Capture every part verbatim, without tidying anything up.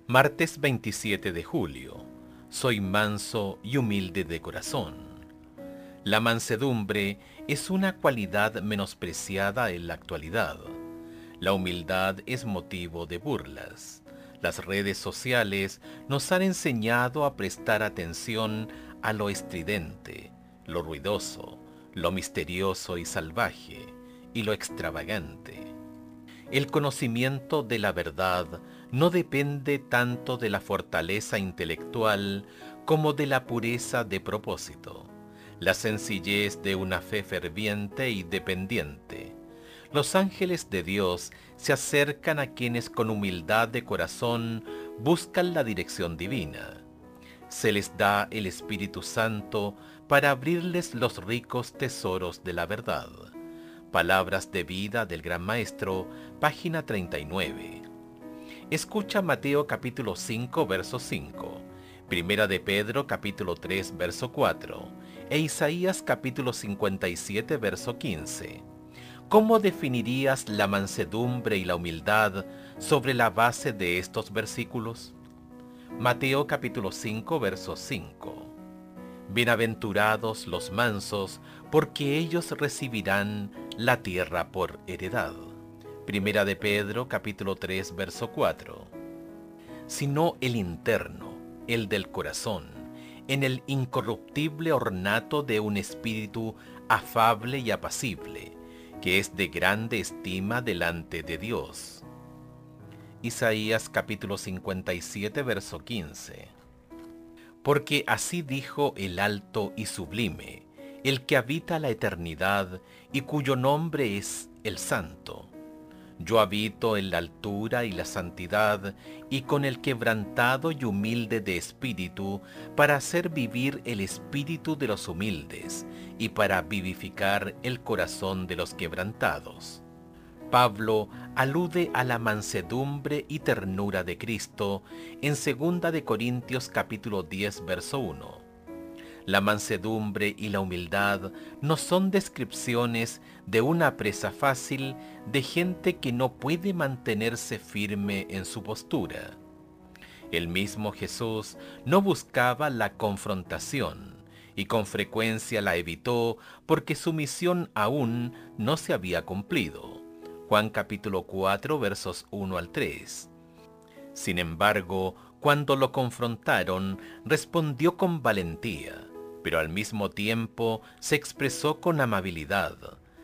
Martes veintisiete de julio. Soy manso y humilde de corazón. La mansedumbre es una cualidad menospreciada en la actualidad. La humildad es motivo de burlas. Las redes sociales nos han enseñado a prestar atención a lo estridente, lo ruidoso, lo misterioso y salvaje, y lo extravagante. El conocimiento de la verdad no depende tanto de la fortaleza intelectual como de la pureza de propósito, la sencillez de una fe ferviente y dependiente. Los ángeles de Dios se acercan a quienes con humildad de corazón buscan la dirección divina. Se les da el Espíritu Santo para abrirles los ricos tesoros de la verdad. Palabras de vida del Gran Maestro, página treinta y nueve. Escucha Mateo capítulo cinco, verso cinco, Primera de Pedro capítulo tres, verso cuatro, e Isaías capítulo cincuenta y siete, verso quince. ¿Cómo definirías la mansedumbre y la humildad sobre la base de estos versículos? Mateo capítulo cinco, verso cinco. Bienaventurados los mansos, porque ellos recibirán la tierra por heredad. Primera de Pedro, capítulo tres, verso cuatro. Sino el interno, el del corazón, en el incorruptible ornato de un espíritu afable y apacible, que es de grande estima delante de Dios. Isaías, capítulo cincuenta y siete, verso quince. Porque así dijo el alto y sublime, el que habita la eternidad y cuyo nombre es el Santo. Yo habito en la altura y la santidad, y con el quebrantado y humilde de espíritu, para hacer vivir el espíritu de los humildes, y para vivificar el corazón de los quebrantados. Pablo alude a la mansedumbre y ternura de Cristo en segunda de Corintios capítulo diez, verso uno. La mansedumbre y la humildad no son descripciones de una presa fácil de gente que no puede mantenerse firme en su postura. El mismo Jesús no buscaba la confrontación y con frecuencia la evitó porque su misión aún no se había cumplido. Juan capítulo cuatro, versos uno al tres. Sin embargo, cuando lo confrontaron, respondió con valentía, pero al mismo tiempo se expresó con amabilidad.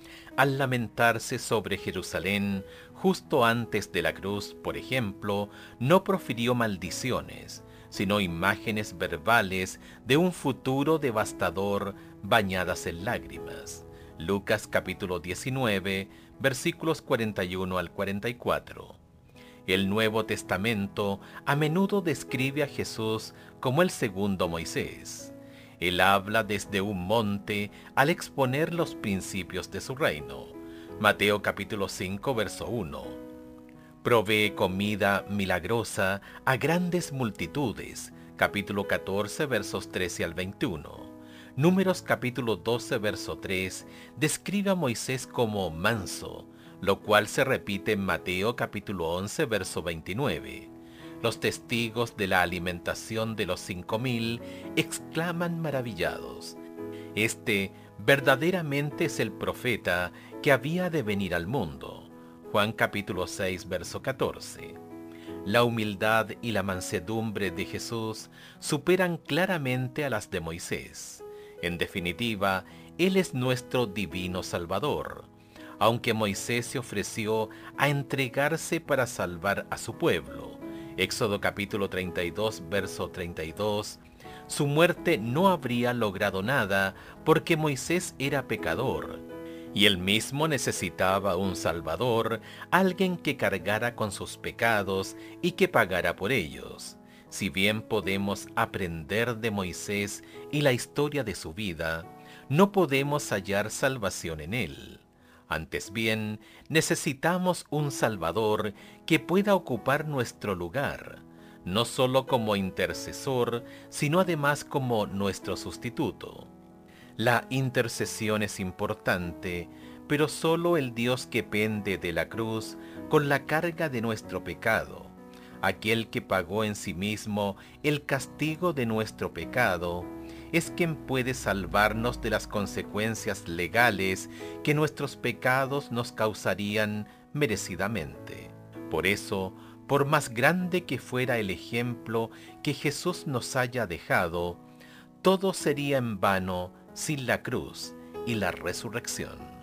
Al lamentarse sobre Jerusalén, justo antes de la cruz, por ejemplo, no profirió maldiciones, sino imágenes verbales de un futuro devastador bañadas en lágrimas. Lucas capítulo diecinueve, versículos cuarenta y uno al cuarenta y cuatro. El Nuevo Testamento a menudo describe a Jesús como el segundo Moisés. Él habla desde un monte al exponer los principios de su reino. Mateo capítulo cinco, verso uno. Provee comida milagrosa a grandes multitudes. Capítulo catorce, versos trece al veintiuno. Números capítulo doce, verso tres, describe a Moisés como manso, lo cual se repite en Mateo capítulo once, verso veintinueve. Los testigos de la alimentación de los cinco mil exclaman maravillados: Este verdaderamente es el profeta que había de venir al mundo. Juan capítulo seis, verso catorce. La humildad y la mansedumbre de Jesús superan claramente a las de Moisés. En definitiva, Él es nuestro divino Salvador. Aunque Moisés se ofreció a entregarse para salvar a su pueblo, Éxodo capítulo treinta y dos, verso treinta y dos, su muerte no habría logrado nada porque Moisés era pecador, y él mismo necesitaba un Salvador, alguien que cargara con sus pecados y que pagara por ellos. Si bien podemos aprender de Moisés y la historia de su vida, no podemos hallar salvación en él. Antes bien, necesitamos un Salvador que pueda ocupar nuestro lugar, no solo como intercesor, sino además como nuestro sustituto. La intercesión es importante, pero solo el Dios que pende de la cruz con la carga de nuestro pecado, Aquel que pagó en sí mismo el castigo de nuestro pecado, es quien puede salvarnos de las consecuencias legales que nuestros pecados nos causarían merecidamente. Por eso, por más grande que fuera el ejemplo que Jesús nos haya dejado, todo sería en vano sin la cruz y la resurrección.